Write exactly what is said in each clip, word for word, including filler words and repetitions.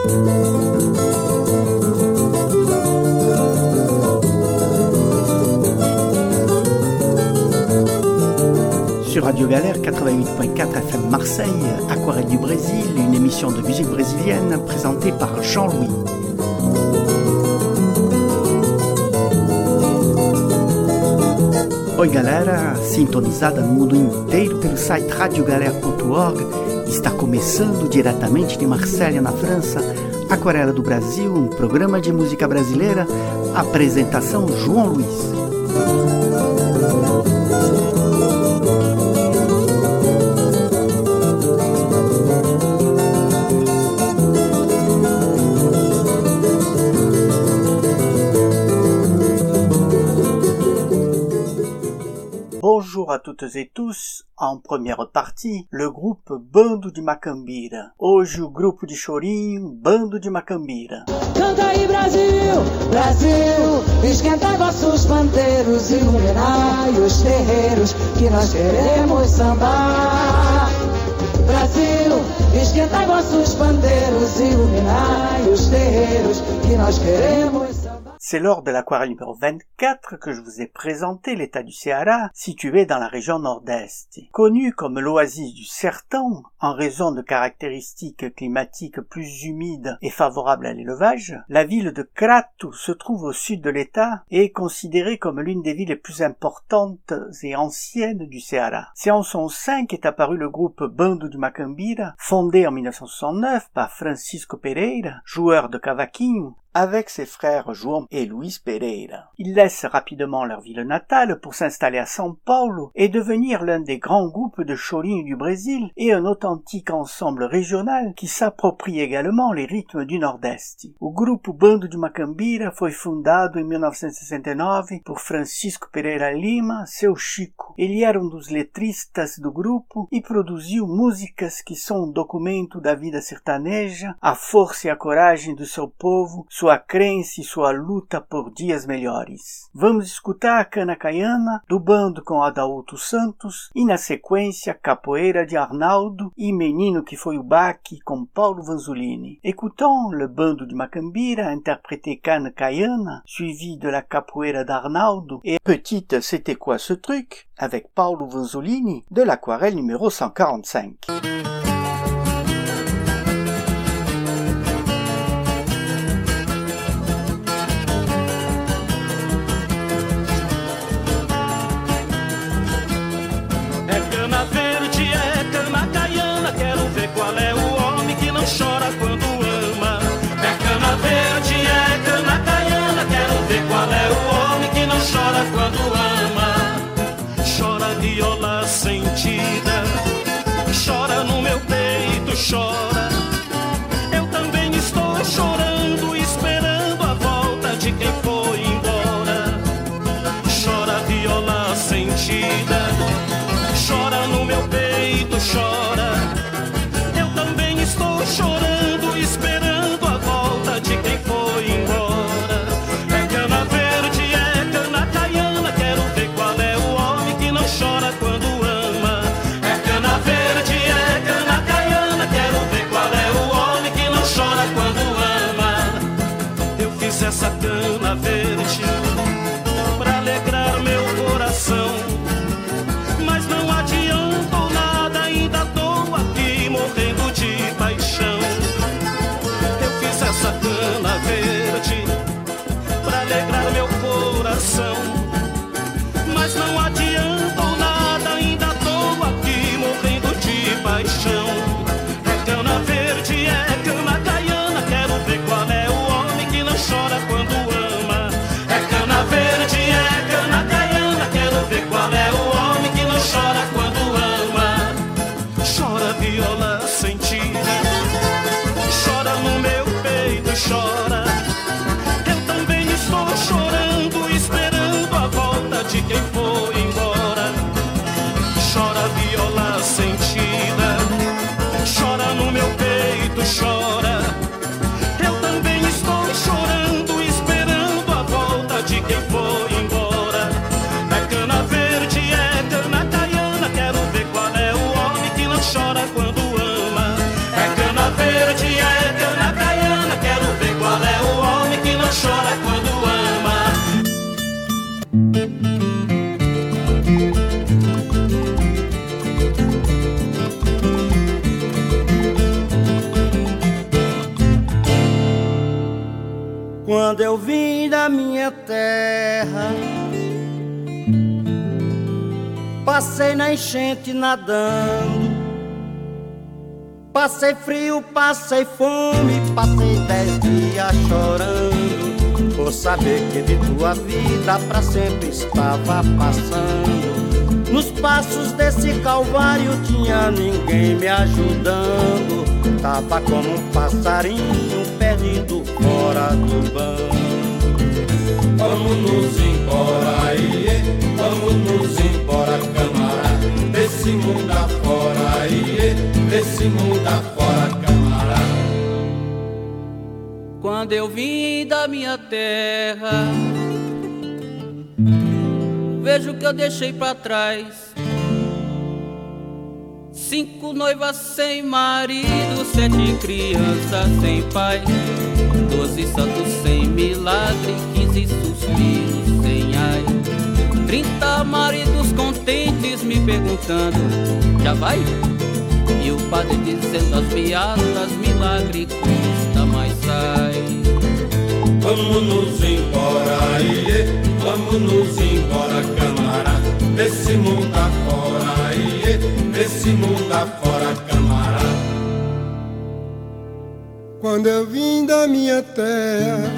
Sur Radio Galère quatre-vingt-huit point quatre F M Marseille, Aquarelle du Brésil, une émission de musique brésilienne présentée par Jean-Louis. Oi galera, sintonizada no mundo inteiro pelo site radio galera ponto org, está começando diretamente de Marselha, na França, Aquarela do Brasil, um programa de música brasileira, apresentação João Luiz. Bonjour à toutes et tous, en première partie, le groupe Bando de Macambira. Hoje o grupo de chorinho, Bando de Macambira. Canta aí Brasil, Brasil, esquentai vossos pandeiros, iluminai os terreiros, que nós queremos sambar. Brasil, esquentai vossos pandeiros, iluminai os terreiros, que nós queremos sambar. C'est lors de l'aquarelle numéro vingt-quatre que je vous ai présenté l'état du Ceará, situé dans la région nord-est. Connu comme l'oasis du sertão, en raison de caractéristiques climatiques plus humides et favorables à l'élevage, la ville de Crato se trouve au sud de l'état et est considérée comme l'une des villes les plus importantes et anciennes du Ceará. C'est en son sein qu'est apparu le groupe Bando de Macambira, fondé en mille neuf cent soixante-neuf par Francisco Pereira, joueur de cavaquinho, avec ses frères João et Luis Pereira. Ils laissent rapidement leur ville natale pour s'installer à São Paulo et devenir l'un des grands groupes de chorinho du Brésil et un authentique ensemble régional qui s'approprie également les rythmes du Nordeste. O grupo Bando de Macambira foi fundado em mil novecentos e sessenta e nove por Francisco Pereira Lima, seu Chico. Ele era um dos letristas do grupo e produziu músicas que são um documento da vida sertaneja, a força e a coragem do seu povo, sua crença e sua luta por dias melhores. Vamos escutar a Cana Caiana, do bando com Adalto Santos, e na sequência Capoeira de Arnaldo e Menino que foi o baque com Paulo Vanzolini. Écoutons le Bando de Macambira interpréter Cana Caiana, suivi de la Capoeira d'Arnaldo et Petite C'était quoi ce truc, avec Paulo Vanzolini de l'aquarelle numéro cent quarante-cinq. Chora quando ama. É cana verde, é cana caiana. Quero ver qual é o homem que não chora quando ama. Chora viola sentida, chora no meu peito, chora. Eu também estou chorando, esperando a volta de quem foi embora. Chora viola sentida, chora no meu peito, chora. Estou chorando, esperando a volta de quem foi embora. É cana verde, é cana caiana. Quero ver qual é o homem que não chora quando ama. É cana verde, é cana caiana. Quero ver qual é o homem que não chora quando ama. Eu fiz essa cana verde pra alegrar meu coração, mas não adiantou nada, ainda tô aqui morrendo de paixão. Eu fiz essa cana verde pra alegrar meu coração, mas não adiantou nada, ainda tô aqui morrendo de paixão. É cana verde, é cana caiana. Quero ver qual é o homem que não chora quando ama. Quando eu vim da minha terra, passei na enchente nadando, passei frio, passei fome, passei dez dias chorando, por saber que de tua vida pra sempre estava passando. Nos passos desse calvário tinha ninguém me ajudando, tava como um passarinho perdido fora do banco. Vamos nos embora, iê, vamos nos embora, camarada, desse mundo afora, iê, desse mundo afora, camarada. Quando eu vim da minha terra, vejo que eu deixei pra trás cinco noivas sem marido, sete crianças sem pai, doze santos sem milagre, quinze suspiros sem ai, trinta maridos contentes me perguntando, já vai? E o padre dizendo as piadas, milagre custa, mas sai. Vamos nos embora, iê, vamos nos embora, camarada, desse mundo afora, iê, desse mundo afora, camarada. Quando eu vim da minha terra,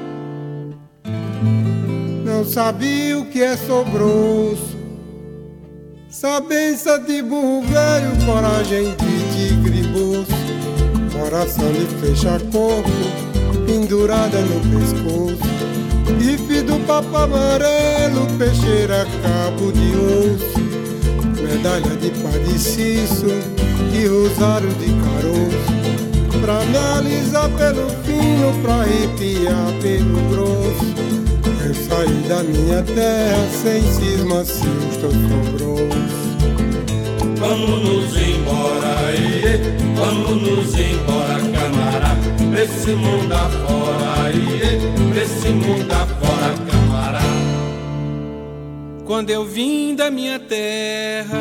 não sabia o que é sobroço, sabença de burro velho, coragem de tigre moço, coração de fecha corpo, pendurada no pescoço, grife do papo amarelo, peixeira, cabo de osso, medalha de padre Cício e rosário de caroço, pra me alisar pelo fino, pra arrepiar pelo grosso. Eu saí da minha terra sem cisma, se estou sobroso. Vamos nos embora, iê, vamos nos embora, camarada, desse mundo afora, iê, desse mundo afora, camarada. Quando eu vim da minha terra,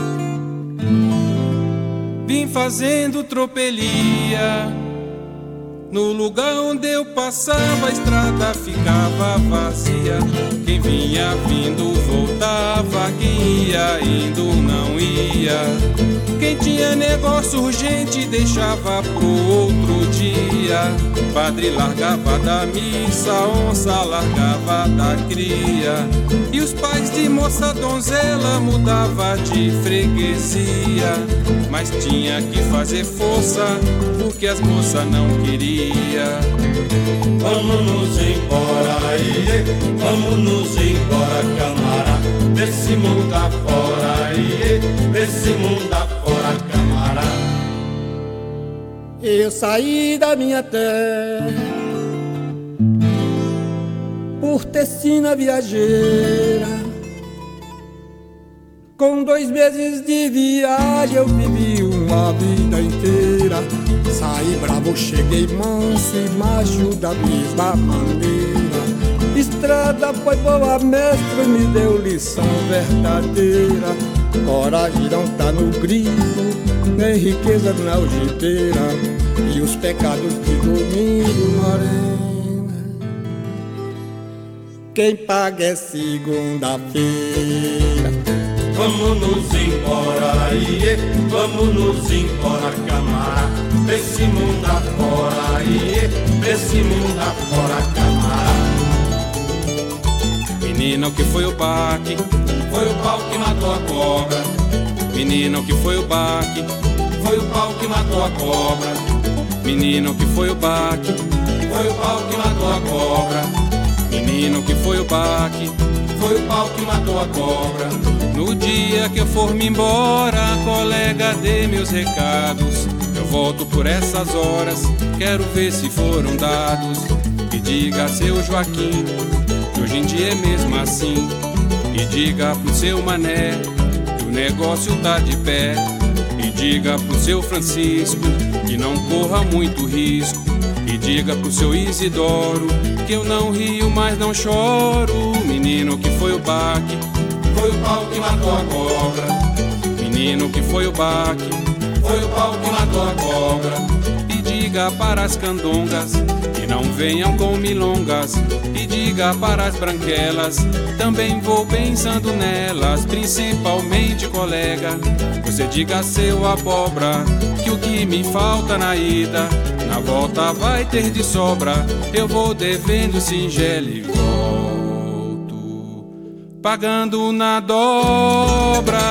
vim fazendo tropelia. No lugar onde eu passava, a estrada ficava vazia. Quem vinha vindo voltava, quem ia indo não ia. Quem tinha negócio urgente deixava pro outro dia. Padre largava da missa, onça largava da cria. E os pais de moça donzela mudava de freguesia. Mas tinha que fazer força, porque as moças não queriam. Vamos nos embora, iê, vamos nos embora, camarada, desse mundo afora, iê, desse mundo afora, camarada. Eu saí da minha terra por Tessina viajeira. Com dois meses de viagem eu vivi uma vida inteira. Saí bravo, cheguei manso e macho da mesma maneira. Estrada foi boa, mestre, me deu lição verdadeira. Coragem não tá no grito, nem riqueza na algibeira. E os pecados de domingo, morena, quem paga é segunda-feira. Vamos nos embora, iê, vamos nos embora, camarada, desse mundo afora, iê, desse mundo afora, camarada. Menina, o que foi o baque? Foi o pau que matou a cobra. Menina, o que foi o baque? Foi o pau que matou a cobra. Menina, o que foi o baque? Foi o pau que matou a cobra. Menina, o que foi o baque? Foi o pau que matou a cobra. No dia que eu for me embora, colega, dê meus recados. Eu volto por essas horas, quero ver se foram dados. E diga a seu Joaquim, que hoje em dia é mesmo assim. E diga pro seu Mané, que o negócio tá de pé. E diga pro seu Francisco, que não corra muito risco. E diga pro seu Isidoro, que eu não rio, mas não choro. Menino, que foi o baque? Foi o pau que matou a cobra. Menino, que foi o baque? Foi o pau que matou a cobra. E diga diga para as candongas que não venham com milongas, e diga para as branquelas, também vou pensando nelas, principalmente colega. Você diga a seu abóbora que o que me falta na ida, na volta vai ter de sobra. Eu vou devendo singelo e volto pagando na dobra.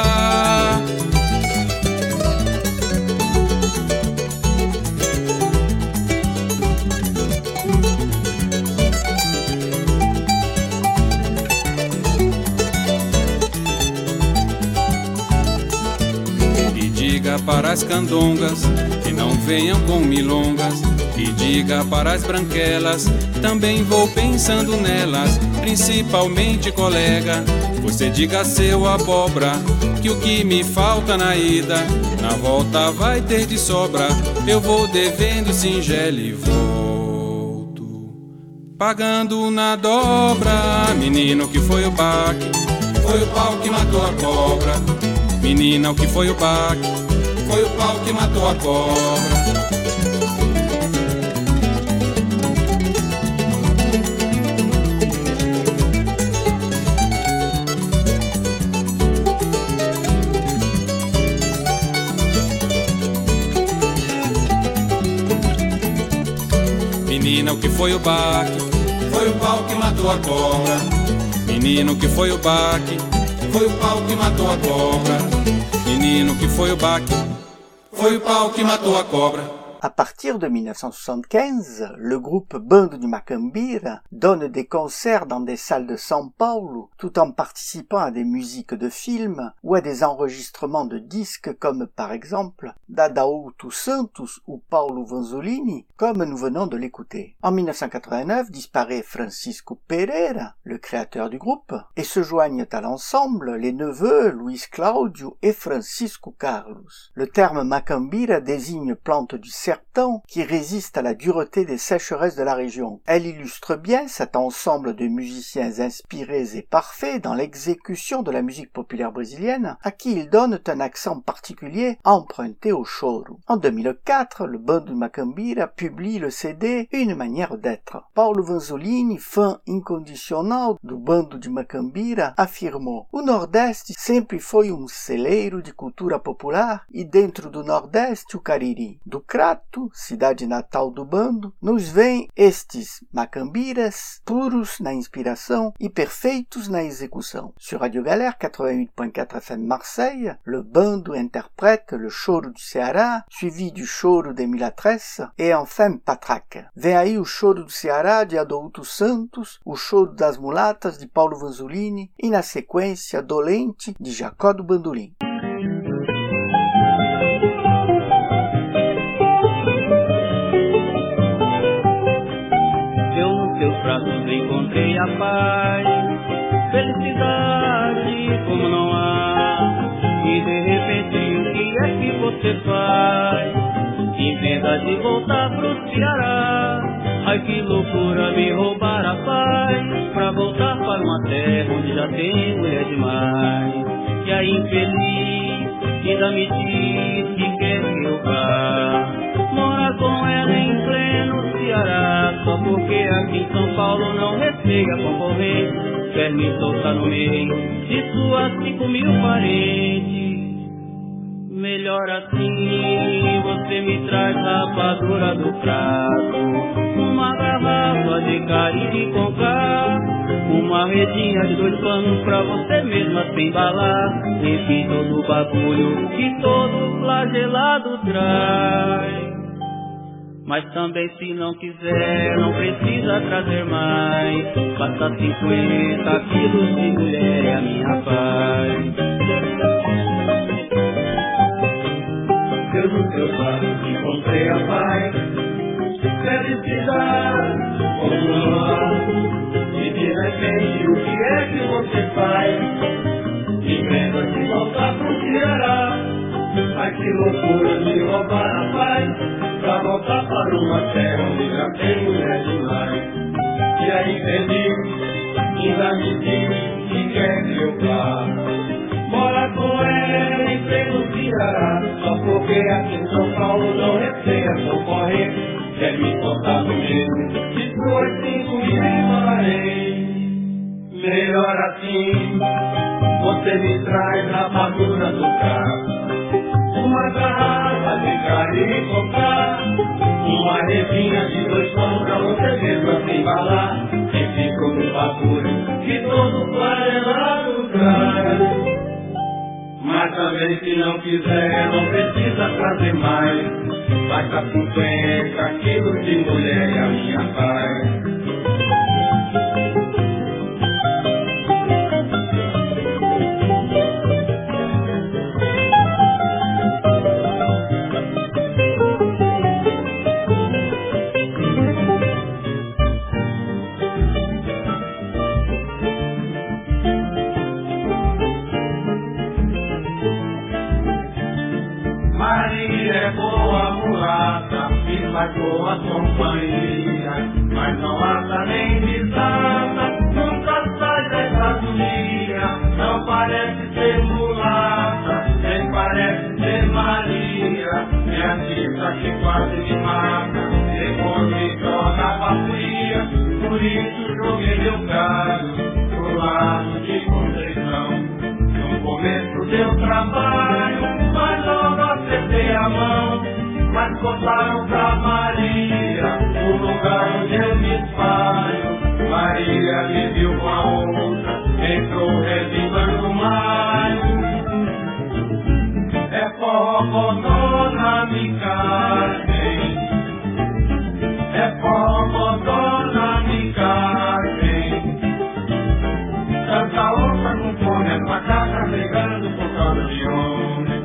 Diga para as candongas que não venham com milongas, e diga para as branquelas, também vou pensando nelas, principalmente colega. Você diga a seu abóbora que o que me falta na ida, na volta vai ter de sobra. Eu vou devendo singelo e volto pagando na dobra. Menino, que foi o baque? Foi o pau que matou a cobra. Menina, o que foi o baque? Foi o pau que matou a cobra. Menina, o que foi o baque? Foi o pau que matou a cobra. Menino, o que foi o baque? Foi o pau que matou a cobra. Menino, que foi o baque? Foi o pau que matou a cobra. À partir de mille neuf cent soixante-quinze, le groupe Bando de Macambira donne des concerts dans des salles de São Paulo, tout en participant à des musiques de films ou à des enregistrements de disques comme par exemple d'Adaúto Santos ou Paulo Vanzolini, comme nous venons de l'écouter. En mille neuf cent quatre-vingt-neuf disparaît Francisco Pereira, le créateur du groupe, et se joignent à l'ensemble les neveux Luis Claudio et Francisco Carlos. Le terme Macambira désigne plante du serpent qui résiste à la dureté des sécheresses de la région. Elle illustre bien cet ensemble de musiciens inspirés et parfaits dans l'exécution de la musique populaire brésilienne, à qui ils donnent un accent particulier emprunté au choro. En deux mille quatre, le Bando de Macambira publie le C D Une manière d'être. Paulo Vanzolini, fã incondicional do Bando de Macambira, afirmou: "O Nordeste sempre foi um celeiro de cultura popular e dentro do Nordeste o Cariri. Do Crato, cidade natal do bando, nos vêm estes macambiras, puros na inspiração e perfeitos na exécution." Sur Radio Galère quatre-vingt-huit point quatre F M Marseille, le bando interprète le choro du Ceará, suivi du choro de Milatresse et enfin Patraque. Vem aí o choro do Ceará de Adouto Santos, o choro das mulatas de Paulo Vanzolini e na sequência Dolente de Jacó do Bandolim. Encontrei a paz, felicidade como não há. E de repente o que é que você faz? Inventa de voltar pro Ceará. Ai que loucura me roubar a paz, pra voltar para uma terra onde já tem mulher demais. E a infeliz ainda me diz que quer que eu vá morar com ela em pleno Ceará, só porque aqui em São Paulo não respeita a concorrência, quer me soltar no meio de suas cinco mil parentes. Melhor assim, você me traz rapadura do prato, uma garrafa de Caribe com cá, uma redinha de dois panos pra você mesma se embalar. Enfim, todo o bagulho que todo flagelado traz. Mas também se não quiser, não precisa trazer mais. Basta cinquenta quilos de mulher é a minha paz. Eu no teu lado encontrei a paz, felicidade como não há. E de repente o que é que você faz? Inventa de voltar pro Ceará. Ai que loucura de roubar a paz, pra voltar para uma terra onde já tem mulher demais. E aí feliz, ainda me diz que quer que eu vá morar com ela em pleno Ceará, só porque aqui em São Paulo não receia concorrer. Quer me contar do mesmo, de duas, cinco mil e farei. Melhor assim, você me traz a madura do carro, uma garrafa de carne e cocar, uma resinha de dois pães pra você mesmo se embalar. Esse preocupatório que todo farelado traz. Mas também se não quiser, não precisa trazer mais. Basta cinquenta quilos de mulher e a minha paz. Maria é boa mulata, e faz boa companhia, mas não ata nem desata, nunca sai dessa agonia. Não parece ser mulata, nem parece ser Maria. É a cifra que quase me mata, depois me joga pra fria. Por isso joguei meu galho pro lado de Conceição. No começo deu trabalho, mas logo acertei a mão. Mas contaram pra Maria o lugar onde eu me espalho. Maria me viu com a outra, entrou revivando mais. É forró na micagem, é forró na micagem. Tanta onça com fome, é macaca brigando por causa de homem.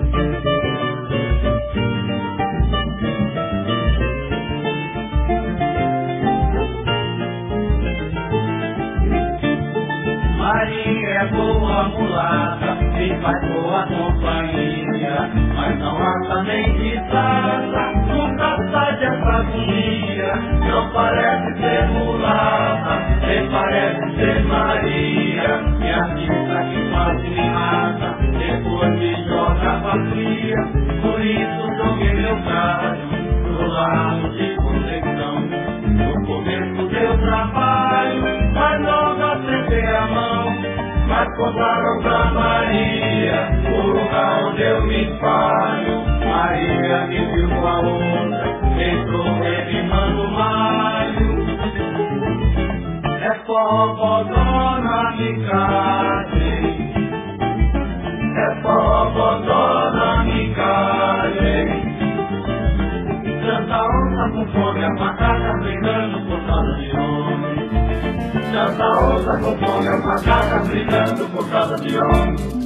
Maria é boa mulata, e faz boa companhia, mas não ata nem desata, nunca sai dessa agonia. Não parece ser mulata, nem parece ser Maria. E a cifra que quase me mata, depois me joga pra fria. Por isso joguei meu galho pro lado de Conceição. No começo deu trabalho, mas logo acertei a mão. Mas contaram pra Maria o lugar onde eu me espalho. Maria me viu com a outra, entrou rerimando malho. É forró na micagem, é forró na micagem. Tanta onça com fome, a macaca brigando por causa de homem. Tanta onça com fome, a macaca brigando por causa de homem.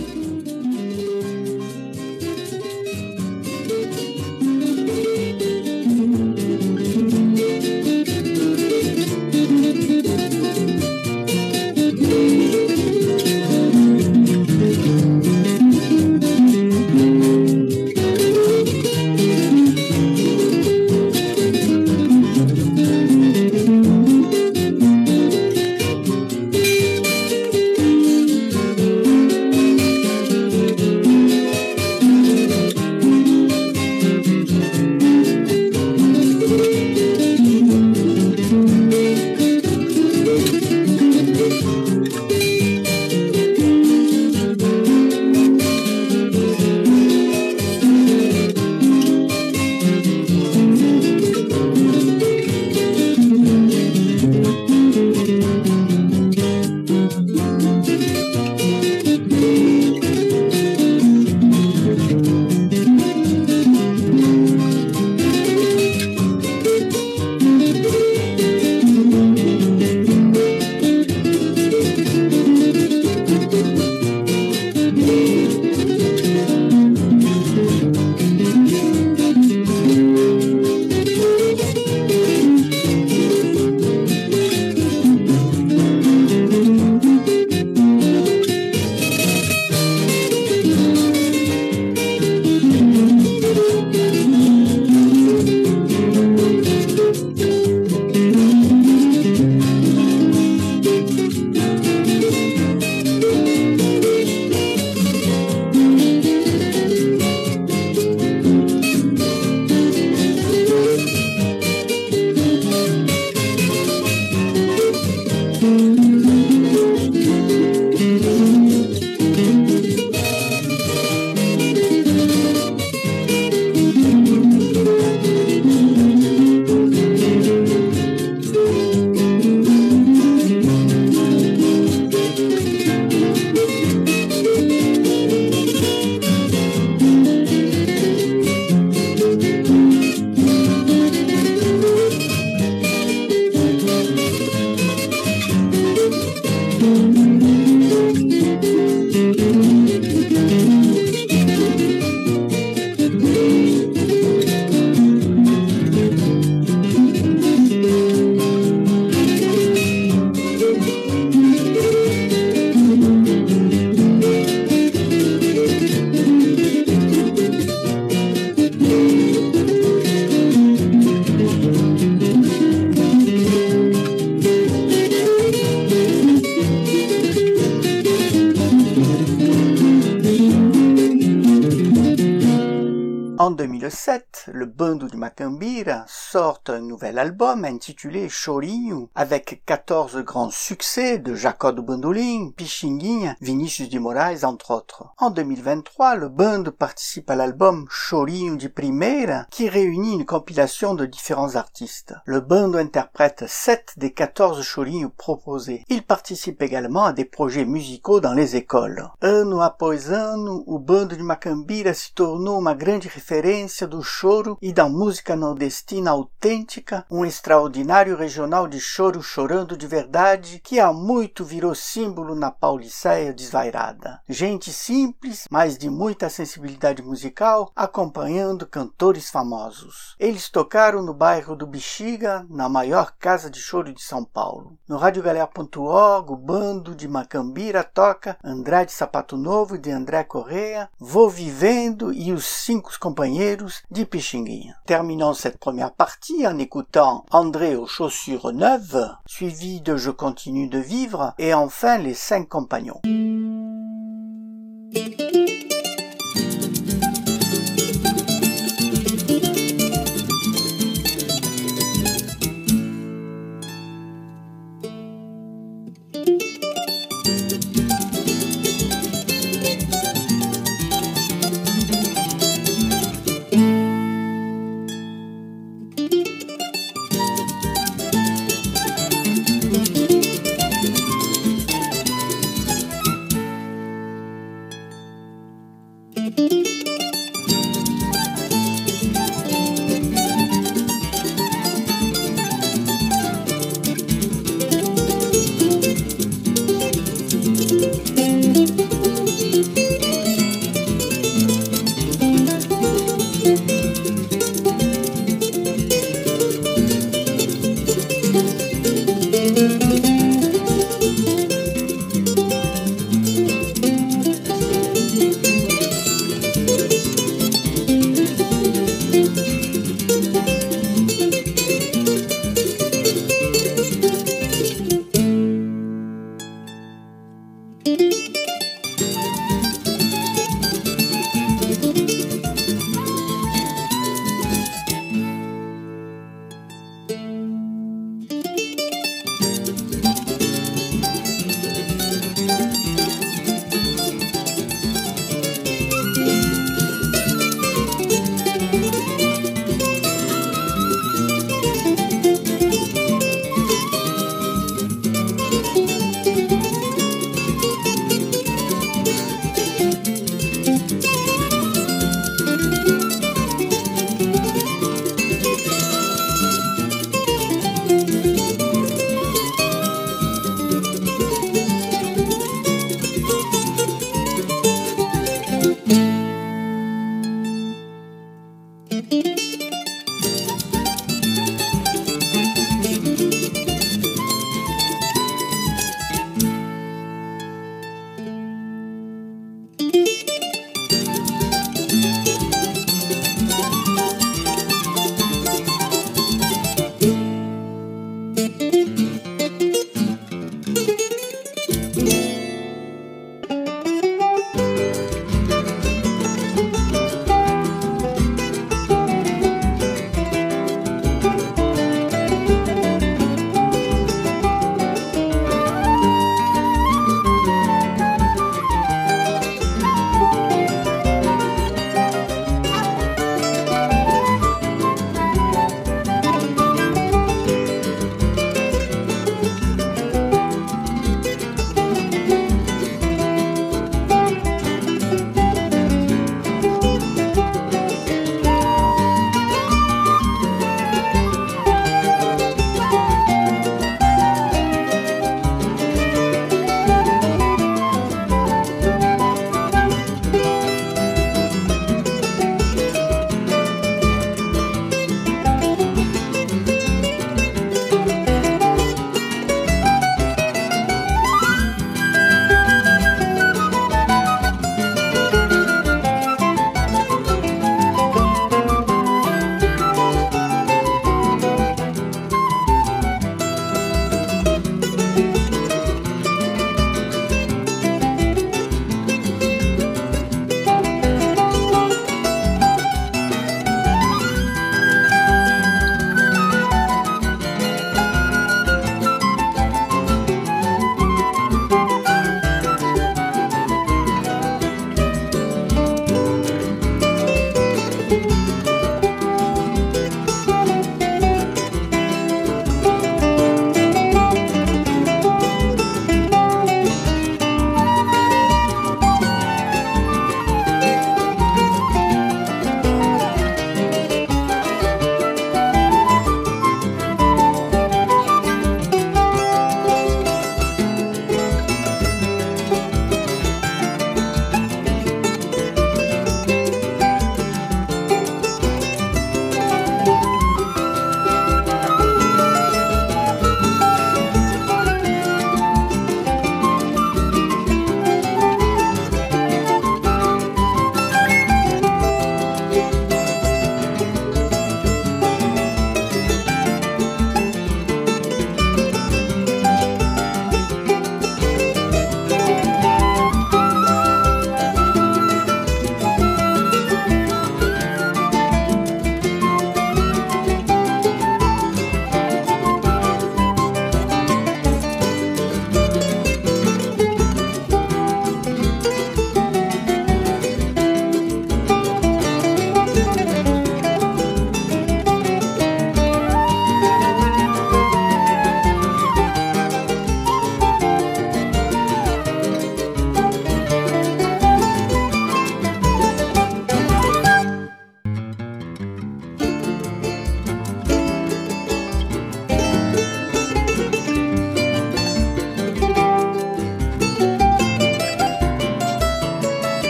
le Bando de Macambira sort un nouvel album intitulé Chorinho, avec quatorze grands succès de Jacó do Bandolim, Pixinguinha, Vinícius de Moraes, entre autres. En deux mille vingt-trois, le Bando participe à l'album Chorinho de Primeira, qui réunit une compilation de différents artistes. Le Bando interprète sept des quatorze chorinhos proposés. Il participe également à des projets musicaux dans les écoles. Ano após ano, o Bando de Macambira se tornou uma grande referência do choro e da música nordestina autêntica, um extraordinário regional de choro chorando de verdade que há muito virou símbolo na Pauliceia desvairada. Gente simples, mas de muita sensibilidade musical, acompanhando cantores famosos. Eles tocaram no bairro do Bexiga, na maior casa de choro de São Paulo. No rádio galera ponto org, o Bando de Macambira toca Andrade Sapato Novo de André Correia, Vou Vivendo e os Cinco Companheiros de Pixinguinha. Terminons cette première partie en écoutant André aux chaussures neuves, suivi de Je continue de vivre et enfin les Cinq Compagnons.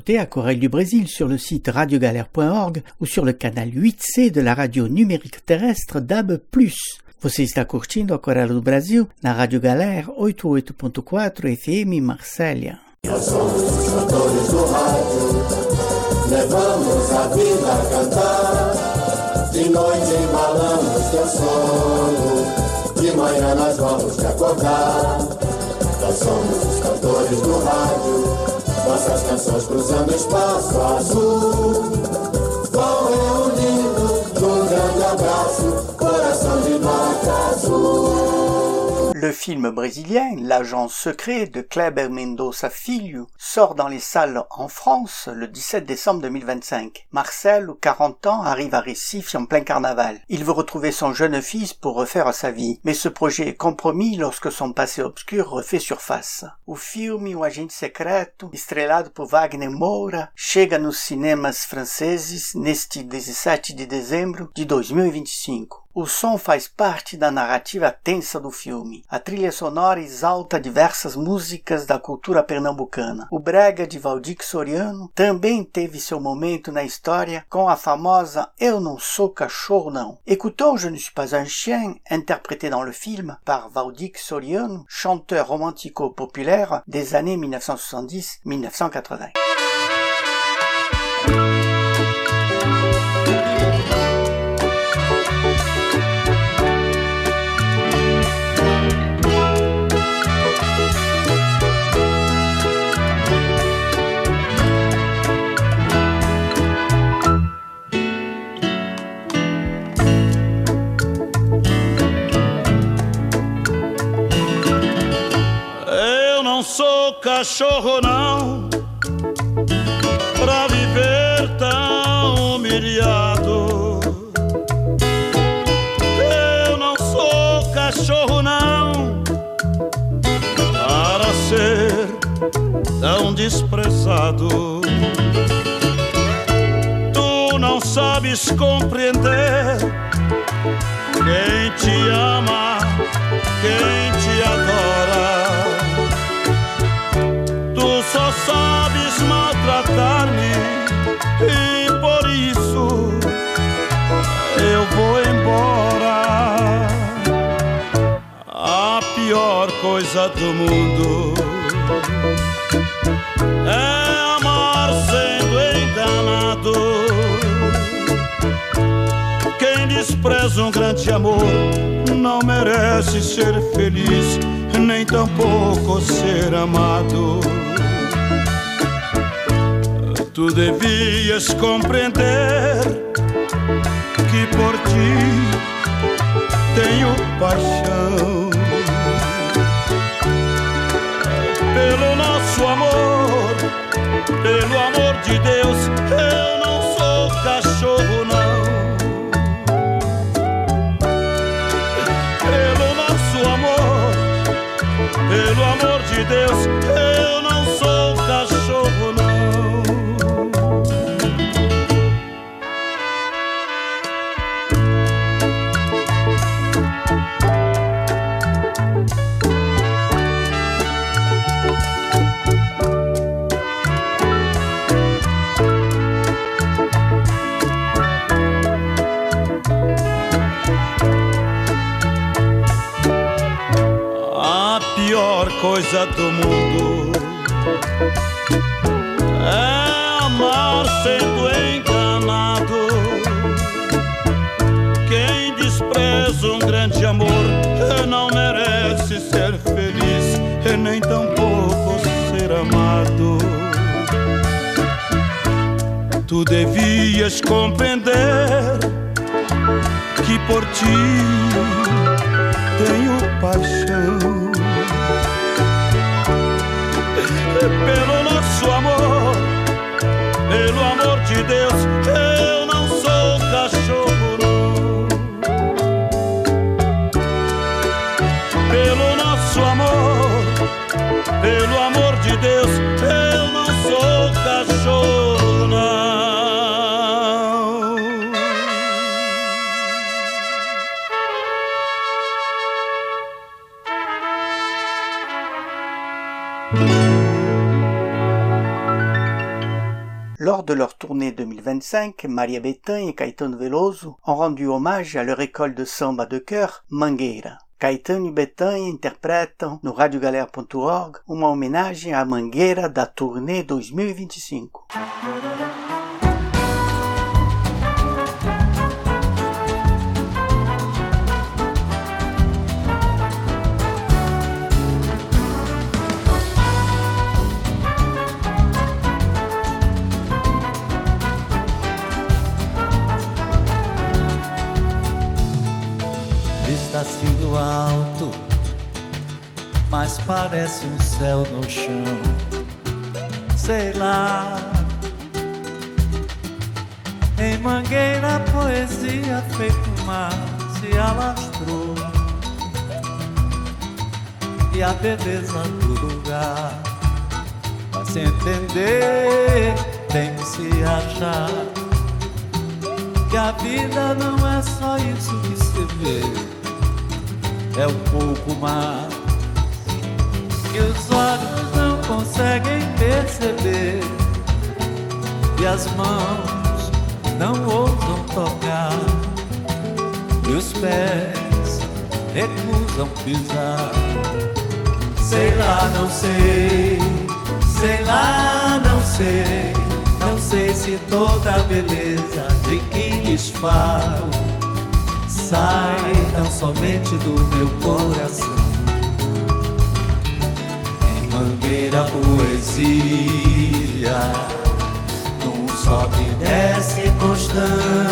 écouter Aquarelle du Brésil sur le site radiogalère point org ou sur le canal huit C de la radio numérique terrestre D A B plus. Você está curtindo Aquarela do Brasil na Rádio Galera oitenta e oito ponto quatro F M Marsella. Nós somos os cantores do rádio, levamos a vida a cantar. De noite embalamos teu sono, de manhã nós vamos te acordar. Nós somos os cantores do rádio, nossas canções cruzando espaço azul. Vão reunindo num grande abraço, coração de nota azul. Le film brésilien L'Agent secret de Kleber Mendonça Filho sort dans les salles en France le dix-sept décembre deux mille vingt-cinq. Marcel, quarante ans, arrive à Recife en plein carnaval. Il veut retrouver son jeune fils pour refaire sa vie, mais ce projet est compromis lorsque son passé obscur refait surface. O filme O Agente Secreto, estrelado por Wagner Moura, chega nos cinemas franceses neste dezessete de dezembro de dois mil e vinte e cinco. O som faz parte da narrativa tensa do filme. A trilha sonora exalta diversas músicas da cultura pernambucana. O brega de Valdir Soriano também teve seu momento na história com a famosa Eu Não Sou Cachorro Não. Écoutons Je ne suis pas un chien, interprété dans le film par Valdir Soriano, chanteur romantico-populaire des années mille neuf cent soixante-dix à mille neuf cent quatre-vingts. Cachorro não, pra viver tão humilhado. Eu não sou cachorro não, para ser tão desprezado. Tu não sabes compreender quem te ama, quem te adora. Só sabes maltratar-me e por isso eu vou embora. A pior coisa do mundo é amar sendo enganado. Quem despreza um grande amor não merece ser feliz, nem tampouco ser amado. Tu devias compreender que por ti tenho paixão. Pelo nosso amor, pelo amor de Deus, eu não sou cachorro não. Pelo nosso amor, pelo amor de Deus, eu não sou cachorro não. Coisa do mundo é amar sendo enganado. Quem despreza um grande amor não merece ser feliz e nem tampouco ser amado. Tu devias compreender que por ti tenho paixão. Pelo nosso amor, pelo amor de Deus, eu não sou cachorro não. Pelo nosso amor, pelo amor de Deus, eu não sou cachorro não. lors de leur tournée deux mille vingt-cinq, Maria Bethânia et Caetano Veloso ont rendu hommage à leur école de samba de chœur, Mangueira. Caetano e Bethânia interpretam no radio galera ponto org uma homenagem à Mangueira da turnê dois mil e vinte e cinco. Está-se do alto, mas parece um céu no chão. Sei lá, em Mangueira a poesia feito mar se alastrou, e a beleza do lugar, pra se entender tem que se achar, que a vida não é só isso que se vê, é um pouco mais que os olhos não conseguem perceber e as mãos não ousam tocar e os pés recusam pisar. Sei lá, não sei, sei lá, não sei, não sei se toda a beleza de que lhes falo sai tão somente do meu coração. Em Mangueira poesia, num sobe e desce constante,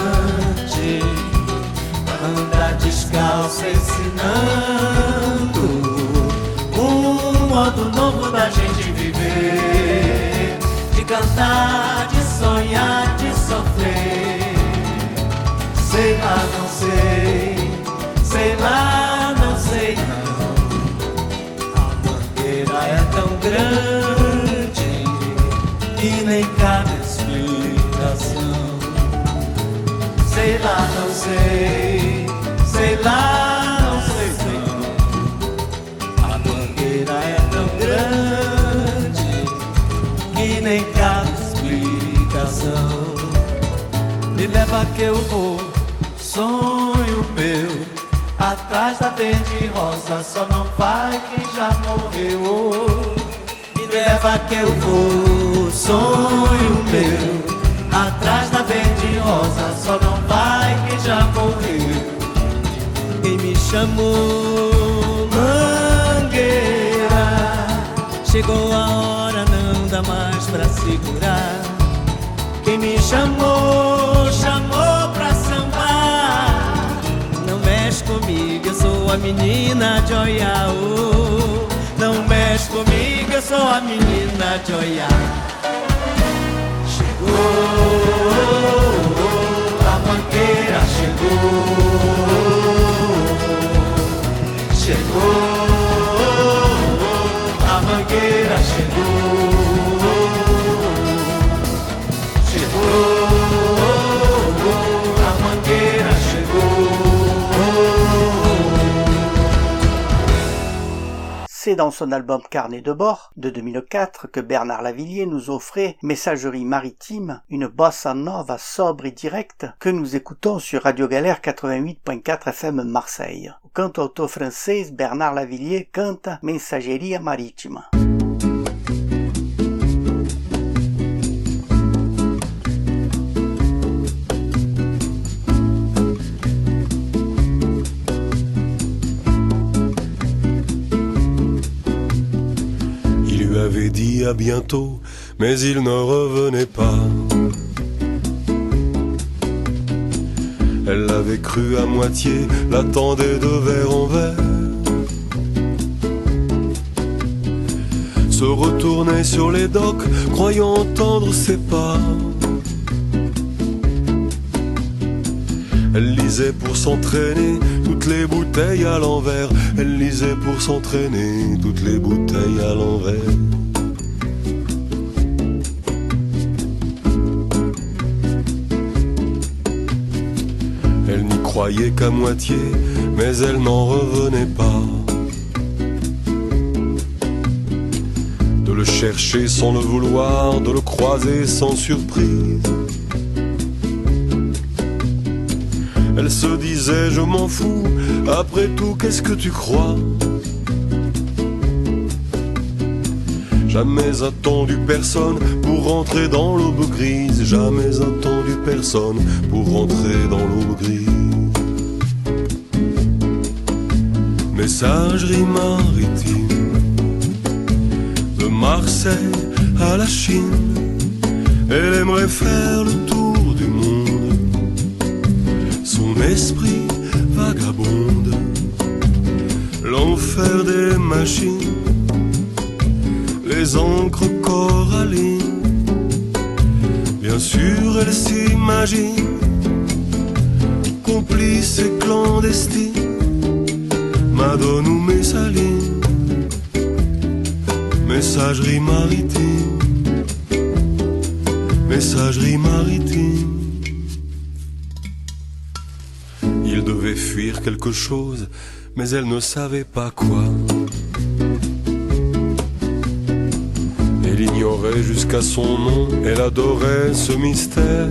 anda descalço ensinando um modo novo da gente viver, de cantar, de sonhar, de sofrer. Sei lá, não sei, sei lá, não sei não. A Mangueira é tão grande que nem cabe explicação. Sei lá, não sei, sei lá, não sei não. A Mangueira é tão grande que nem cabe explicação. Me leva que eu vou, sonho meu, atrás da verde rosa, só não vai quem já morreu. Me leva que eu vou, sonho meu, atrás da verde rosa, só não vai quem já morreu. Quem me chamou Mangueira, chegou a hora, não dá mais pra segurar. Quem me chamou, chamou pra sambar. Não mexe comigo, eu sou a menina de Oiaô. Não mexe comigo, eu sou a menina de Oiá. Chegou, a Mangueira chegou. Chegou, a Mangueira chegou. A Mangueira chegou. C'est dans son album Carnet de bord de deux mille quatre que Bernard Lavilliers nous offrait Messagerie maritime, une bossa nova sobre et directe que nous écoutons sur Radio Galère quatre-vingt-huit point quatre F M Marseille. O cantautor francês Bernard Lavilliers canta Mensageria Marítima. Avait dit à bientôt, mais il ne revenait pas. Elle l'avait cru à moitié, l'attendait de verre en verre. Se retournait sur les docks, croyant entendre ses pas. Elle lisait pour s'entraîner toutes les bouteilles à l'envers. Elle lisait pour s'entraîner toutes les bouteilles à l'envers. Elle n'y croyait qu'à moitié, mais elle n'en revenait pas. De le chercher sans le vouloir, de le croiser sans surprise. Elle se disait je m'en fous, après tout qu'est-ce que tu crois? Jamais attendu personne pour rentrer dans l'aube grise. Jamais attendu personne pour rentrer dans l'aube grise. Messagerie maritime, de Marseille à la Chine. Elle aimerait faire le tour du monde. Son esprit vagabonde, l'enfer des machines, les encres corallines. Bien sûr elle s'imagine complice et clandestine, Madone ou Messaline, messagerie maritime, messagerie maritime. Il devait fuir quelque chose, mais elle ne savait pas quoi. Elle ignorait jusqu'à son nom, elle adorait ce mystère.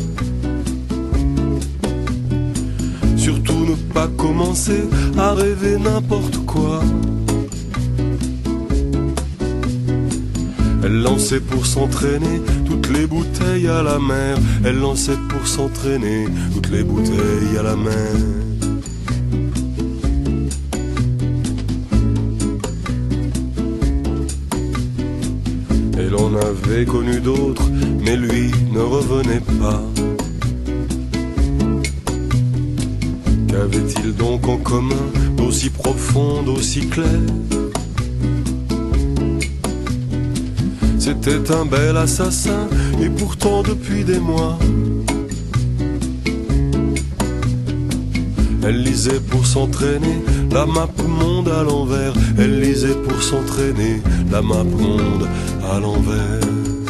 Surtout ne pas commencer à rêver n'importe quoi. Elle lançait pour s'entraîner toutes les bouteilles à la mer. Elle lançait pour s'entraîner toutes les bouteilles à la mer. Elle en avait connu d'autres, mais lui ne revenait pas. Qu'avait-il donc en commun, d'aussi profond, d'aussi clair? C'était un bel assassin, et pourtant depuis des mois, elle lisait pour s'entraîner la map monde à l'envers. Elle lisait pour s'entraîner la map monde à l'envers.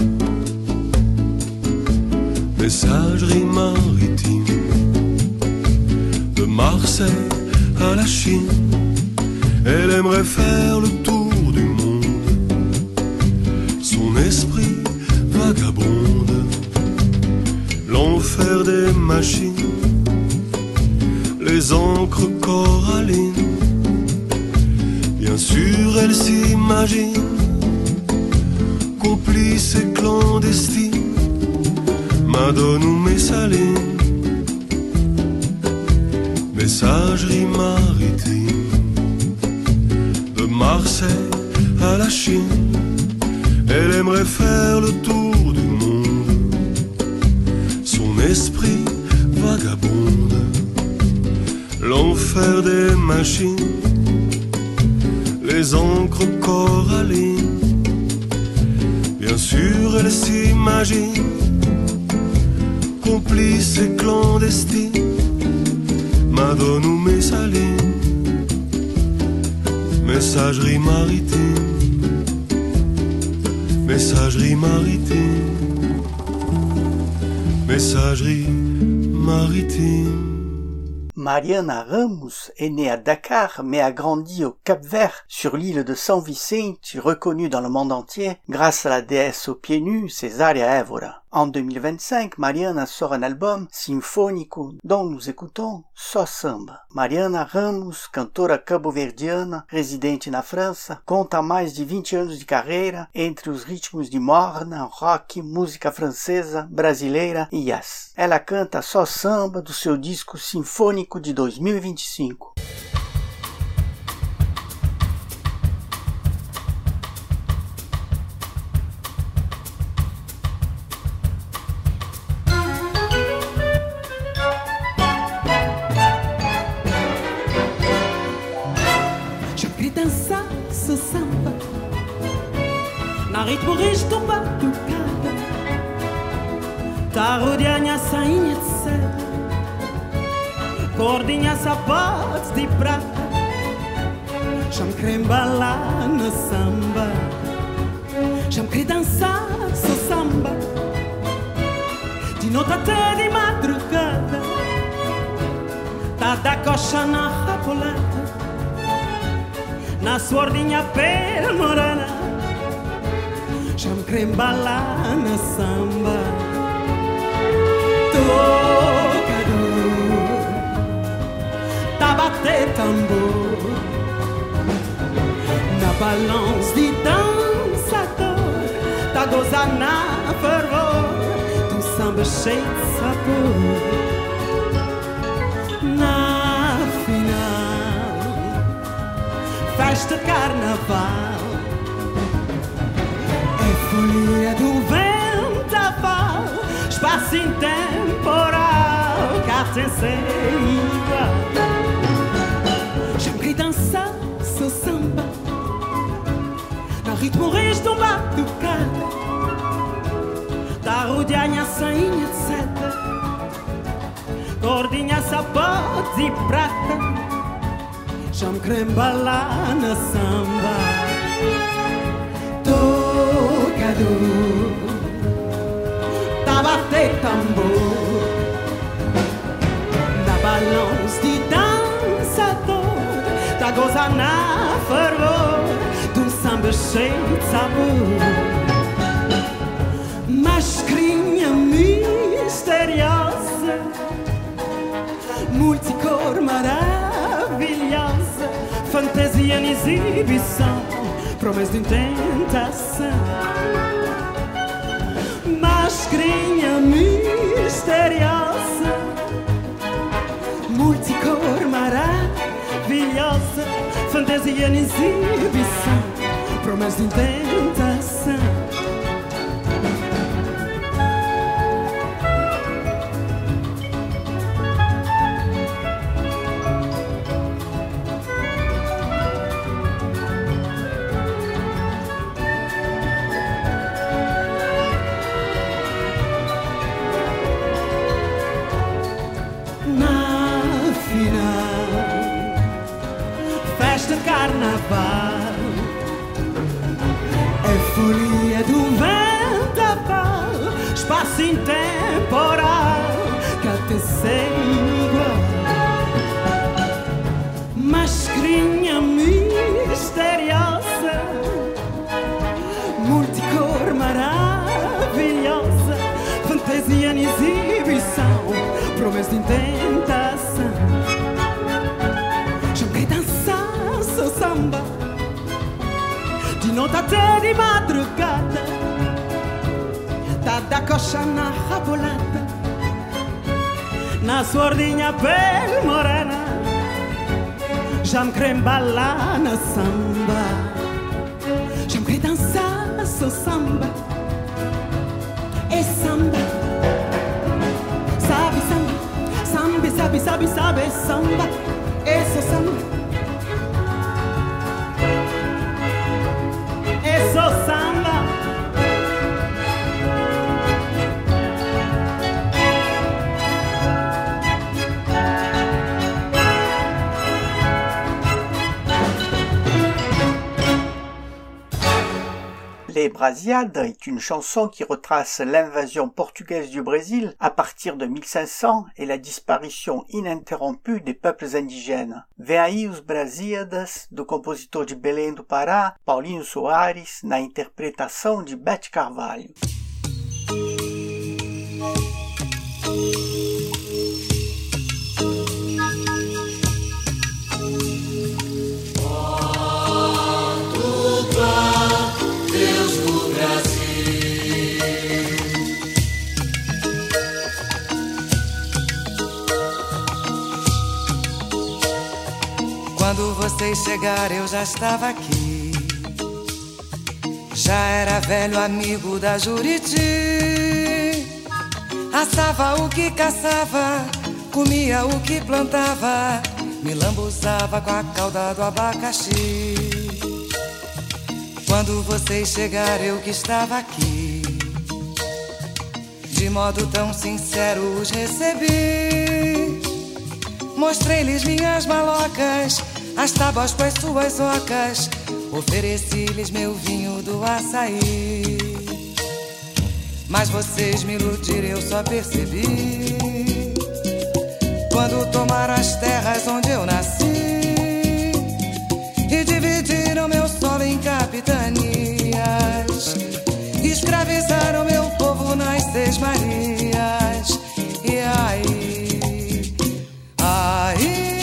Messagerie maritime, de Marseille à la Chine. Elle aimerait faire le tour du monde. Son esprit vagabonde, l'enfer des machines, les encres corallines. Bien sûr elle s'imagine complice et clandestine, Madone ou Messaline, messagerie maritime, de Marseille à la Chine. Elle aimerait faire le tour du monde. Son esprit vagabonde, l'enfer des machines, les encres corallines. Bien sûr elle s'imagine complice et clandestine, Madone ou Messaline, messagerie maritime, messagerie maritime, messagerie maritime. Mariana Ramos est née à Dakar mais a grandi au Cap-Vert, sur l'île de São Vicente, reconnue dans le monde entier grâce à la déesse aux pieds nus, Cesária Évora. En deux mille vingt-cinq, Mariana sort un album sinfônico dont nous écoutons Só Samba. Mariana Ramos, cantora cabo-verdiana, residente na França, conta mais de vinte anos de carreira entre os ritmos de morna, rock, música francesa, brasileira e jazz. Ela canta Só Samba do seu disco sinfônico de dois mil e vinte e cinco. Dançar samba na ritmo rígido batucada, tá rodeando a sainha de seda, cordinha sapatos de prata. Já me queria embalar no samba, já me queria dançar só samba, de noite até de madrugada, tá da coxa na rapolata, na sua ordinha pele morena, já me querem balar na samba. Tocador, tá bater tambor, na balance de dançador, tá gozar na fervor do samba cheio de sabor. Na final, festa carnaval, é folia do ventaval, espaço intemporal, cá tem ser igual. Já me queria dançar, sou samba, no ritmo ris de um batucada, da rodeanha a sainha de seta, gordinha, sapatos e prata, já me queria embalar na samba. Tocador, tá bater tambor, na balance de dançador, tá gozar na fervor de um samba cheio de sabor. Mascarinha misteriosa, multicor maravilhosa, fantasia em exibição, promessa de tentação. Mascarinha misteriosa, multicor maravilhosa, fantasia em exibição, promessa de tentação. Carnaval, é folia do ventaval, espaço intemporal, que até ser igual. Mascarinha misteriosa, multicor maravilhosa, fantasia em exibição, promessa de tentação. Sou samba, de noite até de madrugada, tá da coxa na rabolada, na sordinha pele morena, já me querem balar na samba, já me querem dançar, sou samba, é samba, sabe samba, samba, sabe, sabe, sabe, é samba, é sou samba. Sou samba, Les Brasiades est une chanson qui retrace l'invasion portugaise du Brésil à partir de mille cinq cents et la disparition ininterrompue des peuples indigènes. Vem aí os Brasíadas, do compositor de Belém do Pará, Paulinho Soares, na interpretação de Beth Carvalho. Deus do Brasil, quando vocês chegaram eu já estava aqui, já era velho amigo da Juriti, assava o que caçava, comia o que plantava, me lambuzava com a cauda do abacaxi. Quando vocês chegaram eu que estava aqui, de modo tão sincero os recebi, mostrei-lhes minhas malocas, as tábuas com as suas ocas, ofereci-lhes meu vinho do açaí. Mas vocês me iludiram, eu só percebi, quando tomaram as terras onde eu nasci e dividiram meu solo em capitanias batizaram meu povo nas Seis Marias. E aí, aí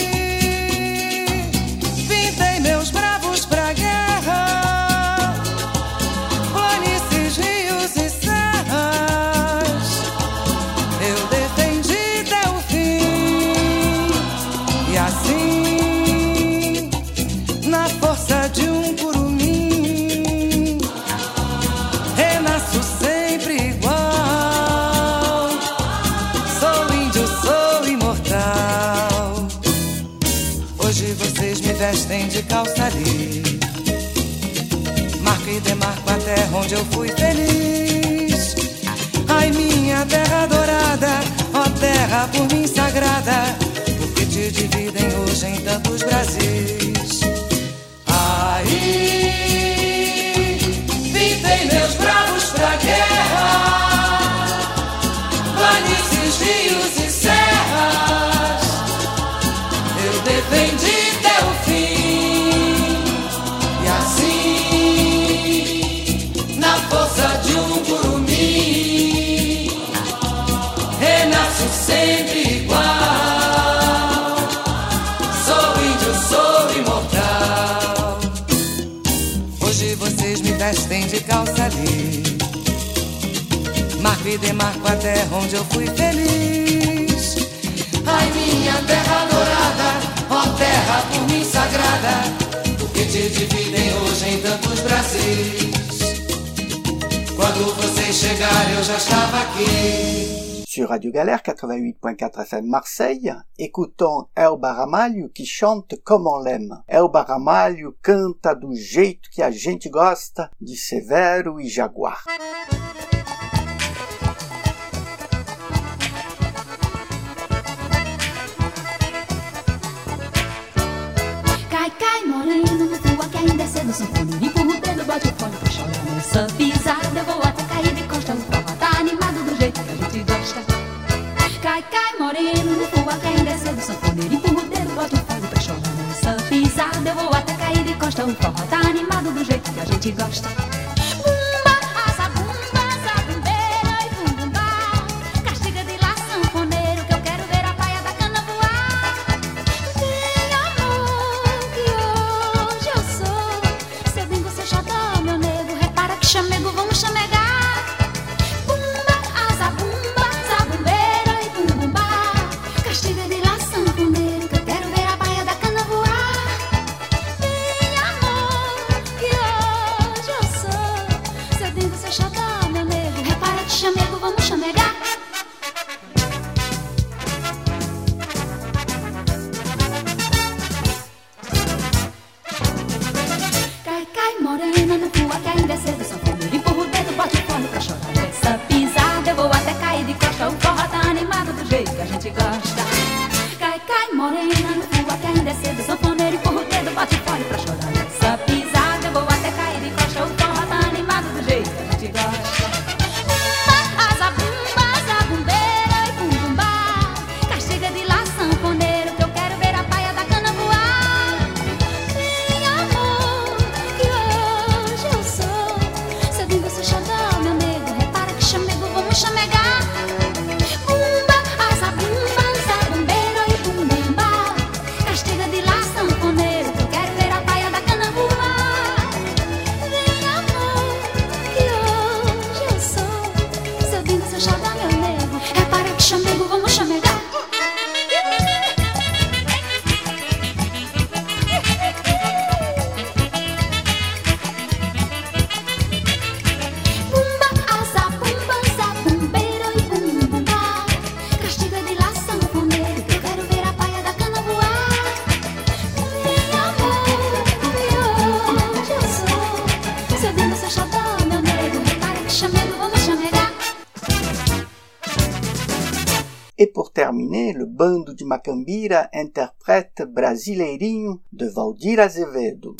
pintei meus bravos pra guerra, planícies, rios e serras. Eu defendi até o fim. E assim, na força de um curumim, renasço sempre igual. Sou índio, sou imortal. Hoje vocês me vestem de calça ali, marco e demarco a terra onde eu fui feliz. Ai, minha terra dourada, ó terra por mim sagrada, porque te dividem hoje em tantos Brasis. Aí pintei meus bravos pra guerra, planícies, rios e serras. Eu defendi até o fim. E assim, na força de um curumim, renasço sempre igual. Sou índio, sou imortal. Hoje vocês me vestem de calça ali, marco e demarco a terra onde eu fui feliz. Ai, minha terra dourada, ó terra por mim sagrada, porque te dividem hoje em tantos Brasis. Quando vocês chegarem eu já estava aqui. Sur Radio Galère quatre-vingt-huit point quatre F M Marseille, écoutons Elba Ramalho qui chante Como on l'aime. Elba Ramalho canta do jeito que a gente gosta de Severo e Jaguar. Cai, cai, moreno, no fua que ainda é cedo, sanfone, empurra o dedo, bate o fone pra chorar nessa pisada. Eu vou até cair de costas, o forró tá animado do jeito que a gente gosta. Cai, cai, moreno, no fua que ainda é cedo, sanfoneiro, empurra o dedo, bate o fone pra chorar nessa pisada. Eu vou até cair de costas, o forró tá animado do jeito que a gente gosta. Bumba, asa, bumba, asa, bumbeira e bum, bumba. Castiga de lá, sanfoneiro, que eu quero ver a paia da cana voar. Vem, amor, que hoje eu sou seu bingo, seu xodó, meu nego. Repara que chamego, vamos chamegar. Bumba, asa, bumba, asa, bumbeira e bum, bumba. Castiga de lá, sanfoneiro, que eu quero ver a paia da cana voar. Vem, amor, que hoje eu sou seu bingo, seu xodó, meu nego. Repara que chamego, vamos chamegar. Cai, cai, morena, no fua que ainda é cedo, sanfoneiro, empurra o dedo, bate o fone pra chorar nessa pisada. Eu vou até cair de costa, o forró tá animado do jeito que a gente gosta. Cai, cai, morena, no fua que ainda é cedo, sanfoneiro, empurra o dedo, bate o fone pra chorar nessa pisada. Eu vou até cair de costa, o forró tá animado do jeito que a gente gosta. Bumba, asa, bumba, asa, bumbeira e bum, bumba. Castiga de lá, sanfoneiro, que eu quero ver a paia da cana voar. Vem, amor, que hoje eu sou seu bingo, seu xodó, meu nego. Repara que chamego, vamos chamegar. Bumba, asa, bumba, asa, bumbeira e bum, bumba. Castiga de lá, sanfoneiro, que eu quero ver a paia da cana voar. Vem, amor, que hoje eu sou seu bingo, seu xodó, meu nego. Repara que chamego, vamos chamegar. Bumba, asa, bumba, asa, bumbeira e bum, bumba. Castiga de lá, sanfoneiro, que eu quero ver a paia da cana voar. Vem, amor, que hoje eu sou seu bingo, seu xodó, meu nego. Repara que chamego, vamos chamegar. Et pour terminer, le bando de Macambira interprète Brasileirinho de Valdir Azevedo.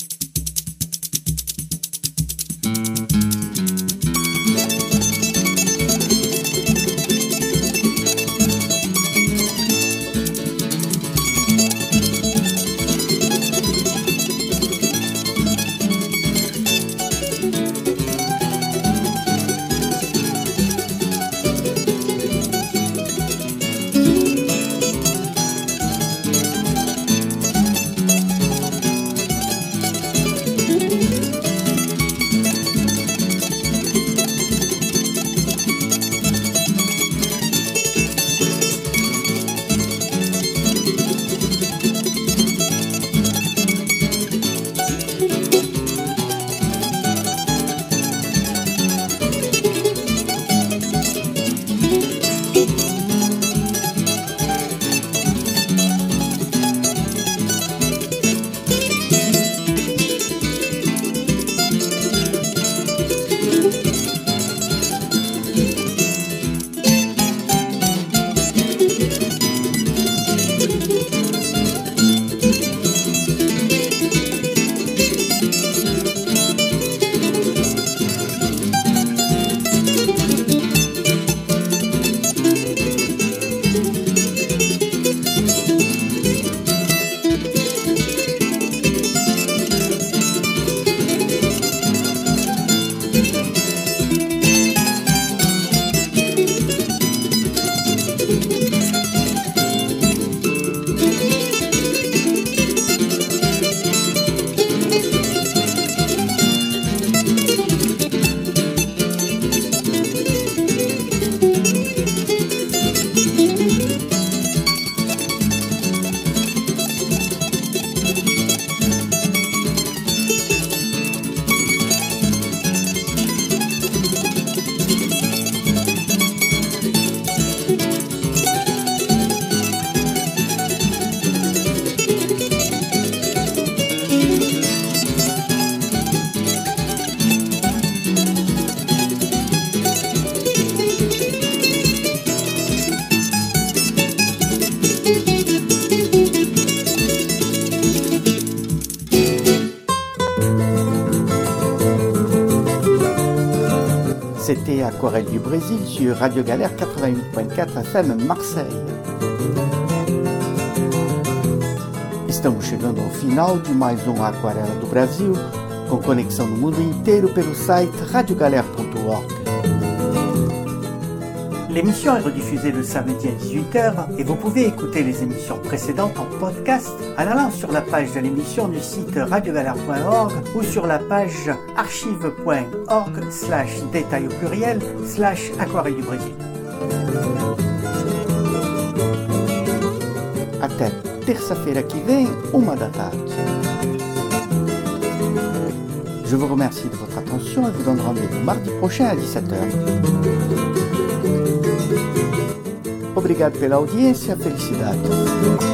C'était Aquarelle du Brésil sur Radio Galère quatre-vingt-huit point quatre F M Marseille. Estamos chegando ao final de mais um Aquarela do Brasil, com conexão no mundo inteiro pelo site radio galère point org. L'émission est rediffusée le samedi à dix-huit heures et vous pouvez écouter les émissions précédentes en podcast en allant sur la page de l'émission du site radio galère point org ou sur la page archive point org slash détail au pluriel slash aquarelle du Brésil. Até terça-feira que vem, uma da tarde. Je vous remercie de votre attention et vous donne rendez-vous mardi prochain à dix-sept heures. Obrigado pela audiência, felicidades.